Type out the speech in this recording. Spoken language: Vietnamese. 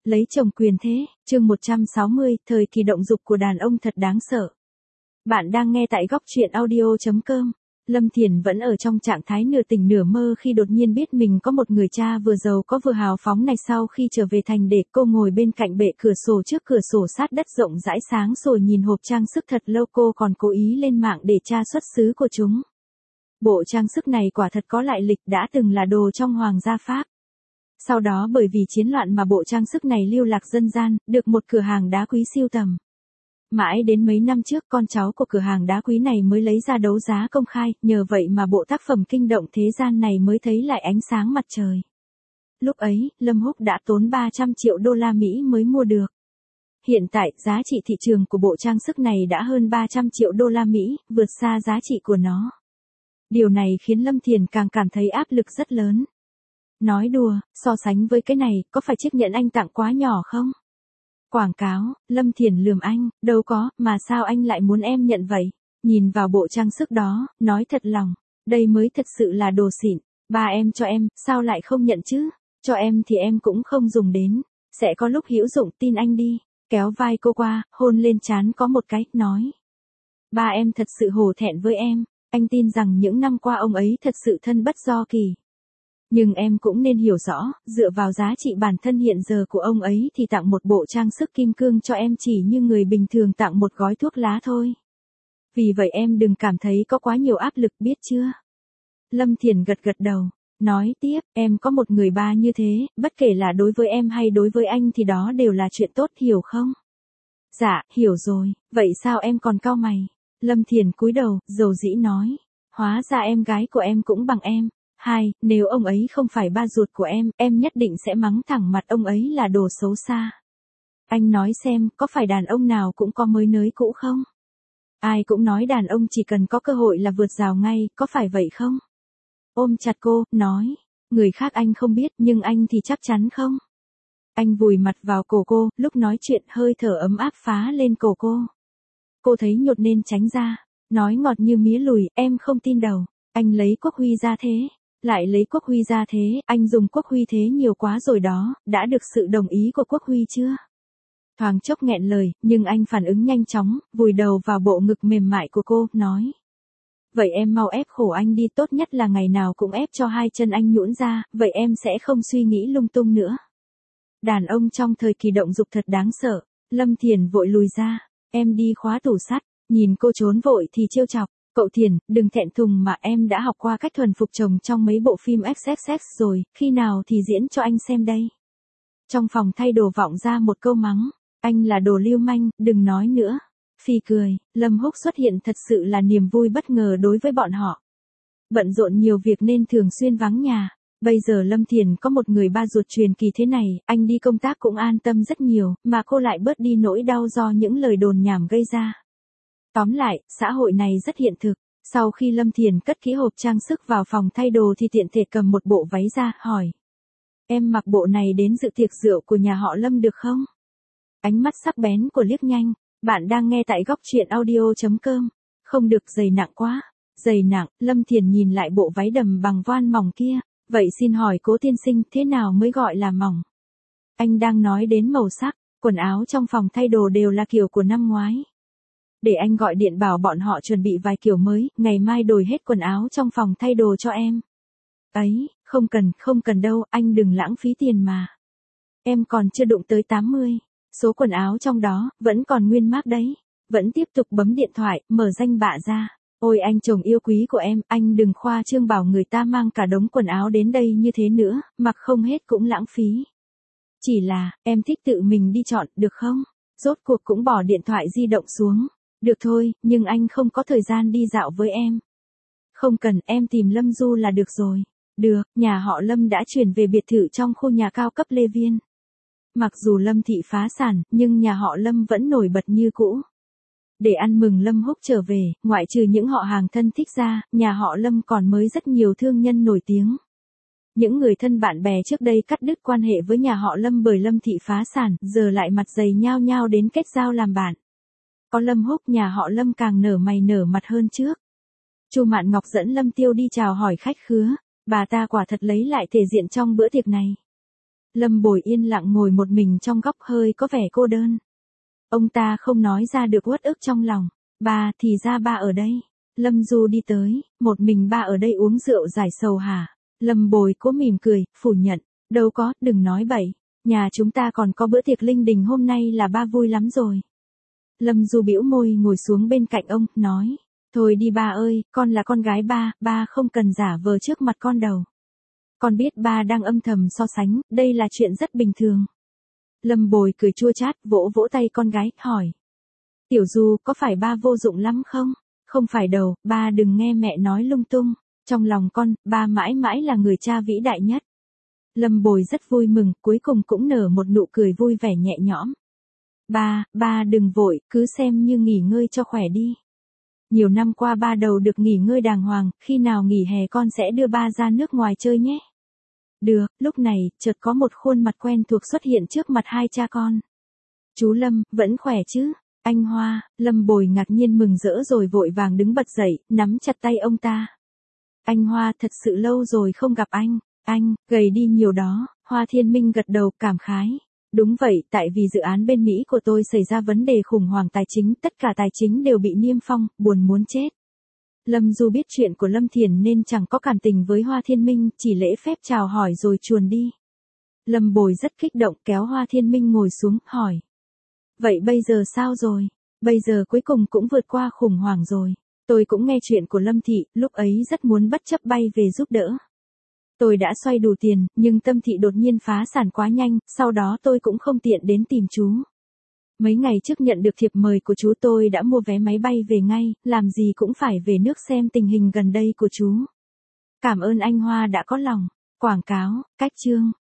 Lấy chồng quyền thế, chương 160, thời kỳ động dục của đàn ông thật đáng sợ. Bạn đang nghe tại góc truyện audio.com. Lâm Thiền vẫn ở trong trạng thái nửa tỉnh nửa mơ khi đột nhiên biết mình có một người cha vừa giàu có vừa hào phóng này. Sau khi trở về thành để cô ngồi bên cạnh bệ cửa sổ trước cửa sổ sát đất rộng rãi sáng rồi nhìn hộp trang sức thật lâu, cô còn cố ý lên mạng để tra xuất xứ của chúng. Bộ trang sức này quả thật có lại lịch, đã từng là đồ trong Hoàng gia Pháp. Sau đó bởi vì chiến loạn mà bộ trang sức này lưu lạc dân gian, được một cửa hàng đá quý sưu tầm. Mãi đến mấy năm trước con cháu của cửa hàng đá quý này mới lấy ra đấu giá công khai, nhờ vậy mà bộ tác phẩm kinh động thế gian này mới thấy lại ánh sáng mặt trời. Lúc ấy, Lâm Húc đã tốn 300 triệu đô la Mỹ mới mua được. Hiện tại, giá trị thị trường của bộ trang sức này đã hơn 300 triệu đô la Mỹ, vượt xa giá trị của nó. Điều này khiến Lâm Thiền càng cảm thấy áp lực rất lớn. Nói đùa, so sánh với cái này, có phải chiếc nhẫn anh tặng quá nhỏ không? Quảng cáo, Lâm Thiền lườm anh, đâu có, mà sao anh lại muốn em nhận vậy? Nhìn vào bộ trang sức đó, nói thật lòng, đây mới thật sự là đồ xịn, ba em cho em, sao lại không nhận chứ? Cho em thì em cũng không dùng đến, sẽ có lúc hữu dụng, tin anh đi. Kéo vai cô qua, hôn lên trán có một cái, nói. Ba em thật sự hổ thẹn với em, anh tin rằng những năm qua ông ấy thật sự thân bất do kỳ. Nhưng em cũng nên hiểu rõ, dựa vào giá trị bản thân hiện giờ của ông ấy thì tặng một bộ trang sức kim cương cho em chỉ như người bình thường tặng một gói thuốc lá thôi. Vì vậy em đừng cảm thấy có quá nhiều áp lực, biết chưa? Lâm Thiền gật gật đầu, nói tiếp, em có một người ba như thế, bất kể là đối với em hay đối với anh thì đó đều là chuyện tốt, hiểu không? Dạ, hiểu rồi, vậy sao em còn cau mày? Lâm Thiền cúi đầu, dầu dĩ nói, hóa ra em gái của em cũng bằng em. Nếu ông ấy không phải ba ruột của em nhất định sẽ mắng thẳng mặt ông ấy là đồ xấu xa. Anh nói xem, có phải đàn ông nào cũng có mới nới cũ không? Ai cũng nói đàn ông chỉ cần có cơ hội là vượt rào ngay, có phải vậy không? Ôm chặt cô, nói, người khác anh không biết nhưng anh thì chắc chắn không? Anh vùi mặt vào cổ cô, lúc nói chuyện hơi thở ấm áp phá lên cổ cô. Cô thấy nhột nên tránh ra, nói ngọt như mía lùi, em không tin đâu. Anh lấy quốc huy ra thế. Lại lấy quốc huy ra thế, anh dùng quốc huy thế nhiều quá rồi đó, đã được sự đồng ý của quốc huy chưa? Thoáng chốc nghẹn lời, nhưng anh phản ứng nhanh chóng, vùi đầu vào bộ ngực mềm mại của cô, nói. Vậy em mau ép khổ anh đi, tốt nhất là ngày nào cũng ép cho hai chân anh nhũn ra, vậy em sẽ không suy nghĩ lung tung nữa. Đàn ông trong thời kỳ động dục thật đáng sợ. Lâm Thiền vội lùi ra, em đi khóa tủ sắt, nhìn cô trốn vội thì trêu chọc. Cậu Thiền, đừng thẹn thùng mà, em đã học qua cách thuần phục chồng trong mấy bộ phim XXX rồi, khi nào thì diễn cho anh xem đây. Trong phòng thay đồ vọng ra một câu mắng, anh là đồ lưu manh, đừng nói nữa. Phi cười, Lâm Húc xuất hiện thật sự là niềm vui bất ngờ đối với bọn họ. Bận rộn nhiều việc nên thường xuyên vắng nhà, bây giờ Lâm Thiền có một người ba ruột truyền kỳ thế này, anh đi công tác cũng an tâm rất nhiều, mà cô lại bớt đi nỗi đau do những lời đồn nhảm gây ra. Tóm lại, xã hội này rất hiện thực. Sau khi Lâm Thiền cất kỹ hộp trang sức vào phòng thay đồ thì tiện thể cầm một bộ váy ra, hỏi. Em mặc bộ này đến dự tiệc rượu của nhà họ Lâm được không? Ánh mắt sắc bén của liếc nhanh. Bạn đang nghe tại góc truyện audio.com. Không được, dày nặng quá. Dày nặng, Lâm Thiền nhìn lại bộ váy đầm bằng voan mỏng kia. Vậy xin hỏi cố tiên sinh, thế nào mới gọi là mỏng? Anh đang nói đến màu sắc, quần áo trong phòng thay đồ đều là kiểu của năm ngoái. Để anh gọi điện bảo bọn họ chuẩn bị vài kiểu mới, ngày mai đổi hết quần áo trong phòng thay đồ cho em. Ấy, không cần đâu, anh đừng lãng phí tiền mà. Em còn chưa đụng tới 80. Số quần áo trong đó, vẫn còn nguyên mác đấy. Vẫn tiếp tục bấm điện thoại, mở danh bạ ra. Ôi anh chồng yêu quý của em, anh đừng khoa trương bảo người ta mang cả đống quần áo đến đây như thế nữa, mặc không hết cũng lãng phí. Chỉ là, em thích tự mình đi chọn, được không? Rốt cuộc cũng bỏ điện thoại di động xuống. Được thôi, nhưng anh không có thời gian đi dạo với em. Không cần, em tìm Lâm Du là được rồi. Được, nhà họ Lâm đã chuyển về biệt thự trong khu nhà cao cấp Lê Viên. Mặc dù Lâm thị phá sản, nhưng nhà họ Lâm vẫn nổi bật như cũ. Để ăn mừng Lâm Húc trở về, ngoại trừ những họ hàng thân thích ra, nhà họ Lâm còn mới rất nhiều thương nhân nổi tiếng. Những người thân bạn bè trước đây cắt đứt quan hệ với nhà họ Lâm bởi Lâm thị phá sản, giờ lại mặt dày nhao nhao đến kết giao làm bạn. Có Lâm Húc, nhà họ Lâm càng nở mày nở mặt hơn trước. Chu Mạn Ngọc dẫn Lâm Tiêu đi chào hỏi khách khứa, bà ta quả thật lấy lại thể diện trong bữa tiệc này. Lâm Bồi yên lặng ngồi một mình trong góc hơi có vẻ cô đơn. Ông ta không nói ra được uất ức trong lòng. Ba, thì ra ba ở đây. Lâm Du đi tới, một mình ba ở đây uống rượu giải sầu hả? Lâm Bồi cố mỉm cười, phủ nhận. Đâu có, đừng nói bậy. Nhà chúng ta còn có bữa tiệc linh đình hôm nay là ba vui lắm rồi. Lâm Du bĩu môi ngồi xuống bên cạnh ông, nói. Thôi đi ba ơi, con là con gái ba, ba không cần giả vờ trước mặt con đâu. Con biết ba đang âm thầm so sánh, đây là chuyện rất bình thường. Lâm Bồi cười chua chát, vỗ vỗ tay con gái, hỏi. Tiểu Du, có phải ba vô dụng lắm không? Không phải đâu, ba đừng nghe mẹ nói lung tung. Trong lòng con, ba mãi mãi là người cha vĩ đại nhất. Lâm Bồi rất vui mừng, cuối cùng cũng nở một nụ cười vui vẻ nhẹ nhõm. Ba đừng vội, cứ xem như nghỉ ngơi cho khỏe đi. Nhiều năm qua ba đầu được nghỉ ngơi đàng hoàng, khi nào nghỉ hè con sẽ đưa ba ra nước ngoài chơi nhé. Được, lúc này, chợt có một khuôn mặt quen thuộc xuất hiện trước mặt hai cha con. Chú Lâm, vẫn khỏe chứ? Anh Hoa, Lâm Bồi ngạc nhiên mừng rỡ rồi vội vàng đứng bật dậy, nắm chặt tay ông ta. Anh Hoa, thật sự lâu rồi không gặp anh, gầy đi nhiều đó. Hoa Thiên Minh gật đầu, cảm khái. Đúng vậy, tại vì dự án bên Mỹ của tôi xảy ra vấn đề khủng hoảng tài chính, tất cả tài chính đều bị niêm phong, buồn muốn chết. Lâm Du biết chuyện của Lâm Thiển nên chẳng có cảm tình với Hoa Thiên Minh, chỉ lễ phép chào hỏi rồi chuồn đi. Lâm Bồi rất kích động kéo Hoa Thiên Minh ngồi xuống, hỏi. Vậy bây giờ sao rồi? Bây giờ cuối cùng cũng vượt qua khủng hoảng rồi. Tôi cũng nghe chuyện của Lâm Thị, lúc ấy rất muốn bất chấp bay về giúp đỡ. Tôi đã xoay đủ tiền, nhưng Tâm Thị đột nhiên phá sản quá nhanh, sau đó tôi cũng không tiện đến tìm chú. Mấy ngày trước nhận được thiệp mời của chú tôi đã mua vé máy bay về ngay, làm gì cũng phải về nước xem tình hình gần đây của chú. Cảm ơn anh Hoa đã có lòng. Quảng cáo, cách chương.